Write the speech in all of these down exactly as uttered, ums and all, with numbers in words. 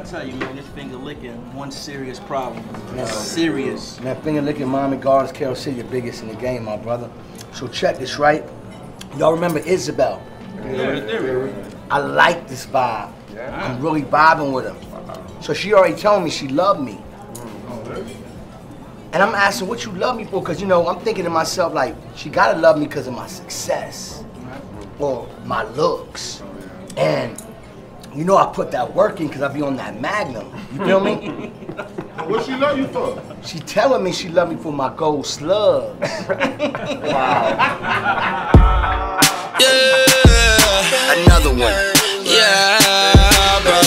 tell you, man, this finger licking, one serious problem. That's serious. Man, finger licking, mommy, guards, Carol City, your biggest in the game, my brother. So check this, right? Y'all remember Isabel? Yeah. I like this vibe. Yeah. I'm really vibing with her. So she already told me she loved me. And I'm asking what you love me for, because, you know, I'm thinking to myself, like, she gotta love me because of my success or my looks. And, you know, I put that work in because I be on that Magnum. You feel me? What she love you for? She telling me she love me for my gold slugs. Wow. Yeah, another one. Yeah, bro.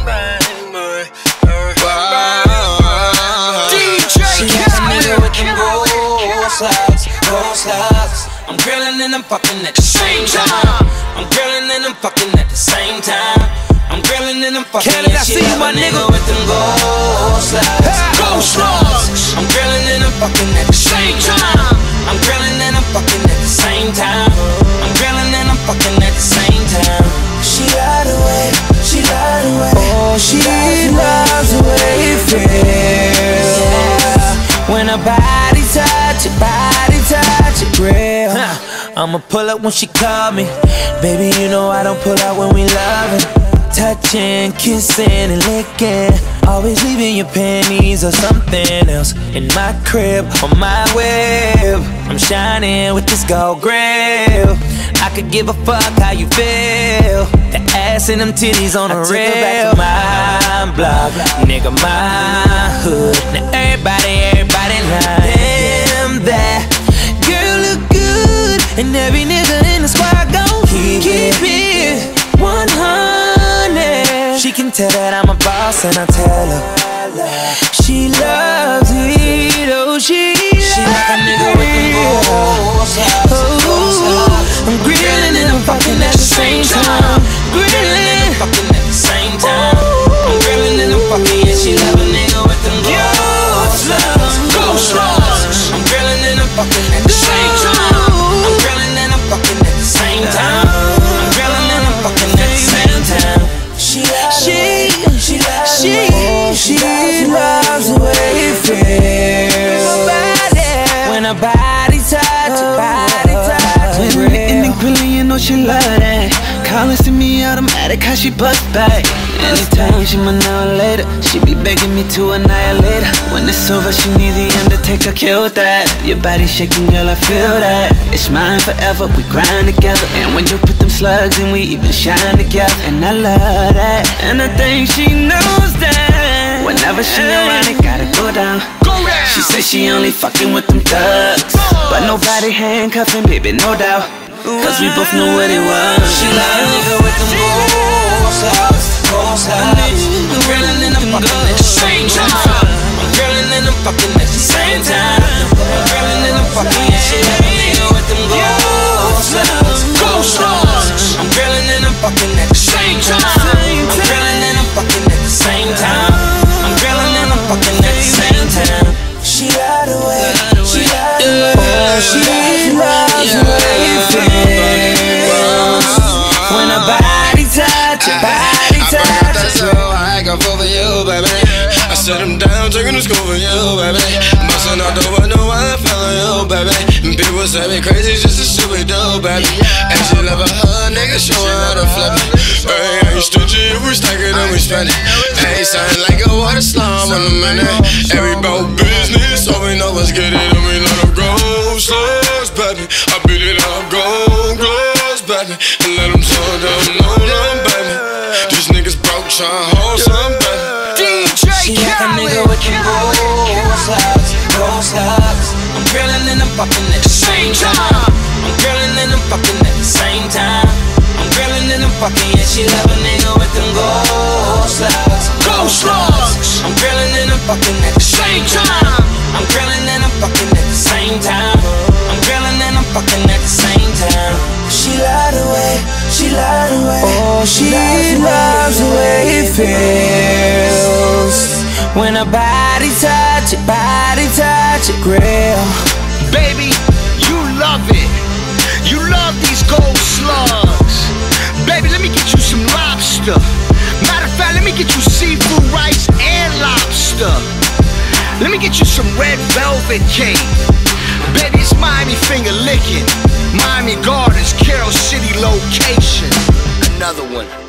I'm grilling and I'm fucking at the same time. I'm grilling and I'm fucking at the same time. I'm grilling and I'm fucking. Can I see my nigga with them gold slugs? Gold slugs. I'm grilling and I'm fucking at the same time. I'm grilling and I'm fucking at the same time. I'm grilling and I'm fucking at the same time. She lied away, she lied away. Oh, she loves the way it feels when her body touch it, body touch it real. Huh. I'ma pull up when she call me. Baby, you know I don't pull out when we loving. Touching, kissing, and licking. Always leaving your panties or something else in my crib or my web. I'm shining with this gold grill. I could give a fuck how you feel. The ass and them titties on the real. I took her back to my block, nigga, my hood. Now everybody, everybody lying. Damn, that girl look good, and every nigga in the squad gon' keep, keep it one hundred. She can tell that I'm a boss, and I tell her she loves it. Oh, she, she like a nigga with them goals. I'm grilling and I'm fucking at the same time. Grilling and I'm fucking at the same time. I'm grilling and I'm fucking, and she love a nigga with them goals. Gold slugs. I'm grilling and I'm fucking at the same time. I'm grilling and I'm fucking at the same time. I'm grilling and I'm fucking at the same time. She, she, she, she, she loves the way it feels when her body touch, her body touch. When in the grilling, you know she love that. Calling, see me automatic, how she bust back. Anytime she my now later, she be begging me to annihilate her. When it's over, she need the Undertaker, kill that. Your body shaking, girl, I feel that. It's mine forever, we grind together. And when you put them slugs in, we even shine together. And I love that, and I think she knows that. Whenever she around, it gotta go down. She says she only fucking with them thugs, but nobody handcuffing, baby, no doubt. Cause we both know what it was. She like a nigga with them gold slugs, gold slugs. I'm grilling and I'm fucking at the same time. I'm grilling and I'm fucking at the same time. I'm grilling and I'm fucking, and she like a nigga with them gold slugs, gold slugs. I'm grilling and I'm fucking at the same time. I'm grilling and I'm fucking at the same time. I'm grilling and I'm fucking at the same time. She lied away, she lied away. Oh, she loves the way it feels when her body touch, her body touch. I brought that soul, I got for you, baby. I set him down, taking the school for you, baby. Bustin' out the window, I fell on you, baby. And people say me crazy, just a shit we do, baby. And she love a hood, nigga, show her how to flip it. Hey, I ain't stingy, if we stack it, then we spend it. Hey, sound like a water slime in a minute. Every bout business, all we know is get it, and we let them go. Slugs, baby, I beat it up, gold gloves, baby. And let them slow down, no, no, baby. These niggas broke, tryna hold some, baby. D J She like a nigga with them gold slugs, gold slugs. I'm grilling and I'm fucking at the same time. I'm grilling and I'm fucking at the same time. I'm grilling and I'm fucking, and she love a nigga with them gold slugs, gold slugs. I'm grilling and I'm fucking at the same time. I'm grilling and I'm fucking at the same time. I'm grilling and I'm fucking at the same time. She lied away, she lied away. Oh, she loves the way it feels when her body touch it, body touch it, grill. Baby, you love it. You love these gold slugs. Baby, let me get you some lobster. Matter of fact, let me get you seafood sister. Let me get you some red velvet cake. Baby, it's Miami finger licking. Miami Gardens, Carroll City location. Another one.